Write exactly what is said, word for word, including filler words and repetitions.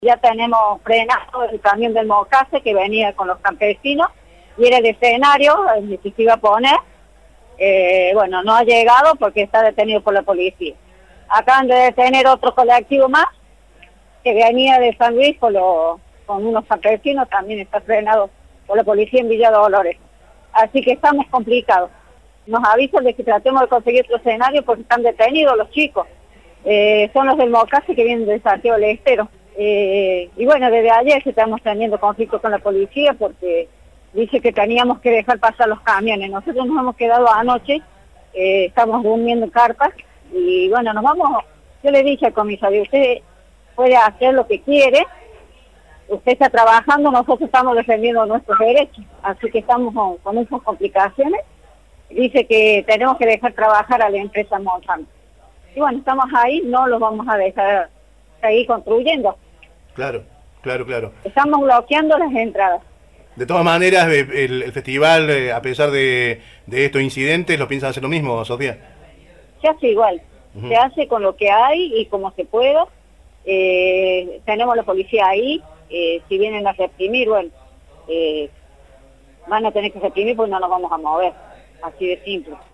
Ya tenemos frenado el camión del Mocase que venía con los campesinos y era el escenario el que se iba a poner. Eh, bueno, no ha llegado porque está detenido por la policía. Acaban de detener otro colectivo más que venía de San Luis con, los, con unos campesinos, también está frenado por la policía en Villa Dolores. Así que estamos complicados. Nos avisan de que tratemos de conseguir otro escenario porque están detenidos los chicos. Eh, son los del Mocase que vienen de Santiago del Estero. Eh, y bueno, desde ayer estamos teniendo conflictos con la policía porque dice que teníamos que dejar pasar los camiones. Nosotros nos hemos quedado anoche, eh, estamos durmiendo carpas y bueno, nos vamos. Yo le dije al comisario, usted puede hacer lo que quiere, usted está trabajando, nosotros estamos defendiendo nuestros derechos, así que estamos con, con muchas complicaciones. Dice que tenemos que dejar trabajar a la empresa Monsanto. Y bueno, estamos ahí, no los vamos a dejar seguir construyendo. Claro, claro, claro. Estamos bloqueando las entradas. De todas maneras, el, el festival, eh, a pesar de, de estos incidentes, ¿lo piensan hacer lo mismo, Sofía? Se hace igual, uh-huh. Se hace con lo que hay y como se pueda. Eh, tenemos la policía ahí, eh, si vienen a reprimir, bueno, eh, van a tener que reprimir porque no nos vamos a mover, así de simple.